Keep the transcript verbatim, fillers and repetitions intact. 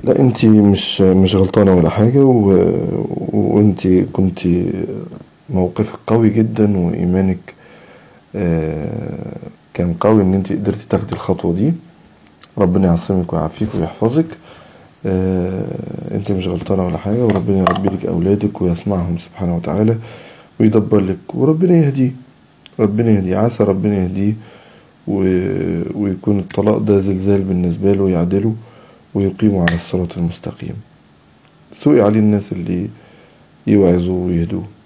لا، انت مش مش غلطانة ولا حاجة، و... وانت كنت موقفك قوي جدا، وايمانك آه، كان قوي ان انت قدرتي تاخدي الخطوة دي. ربنا يعصمك ويعافيك ويحفظك. آه، انت مش غلطانة ولا حاجة، وربنا يربي لك اولادك ويسمعهم سبحانه وتعالى ويدبر لك، وربنا يهديه. ربنا يهديه، عسى ربنا يهديه و... ويكون الطلاق ده زلزال بالنسبة له، يعدله ويقيمه على الصراط المستقيم. سوء عليه الناس اللي يوعظوه ويهدوه.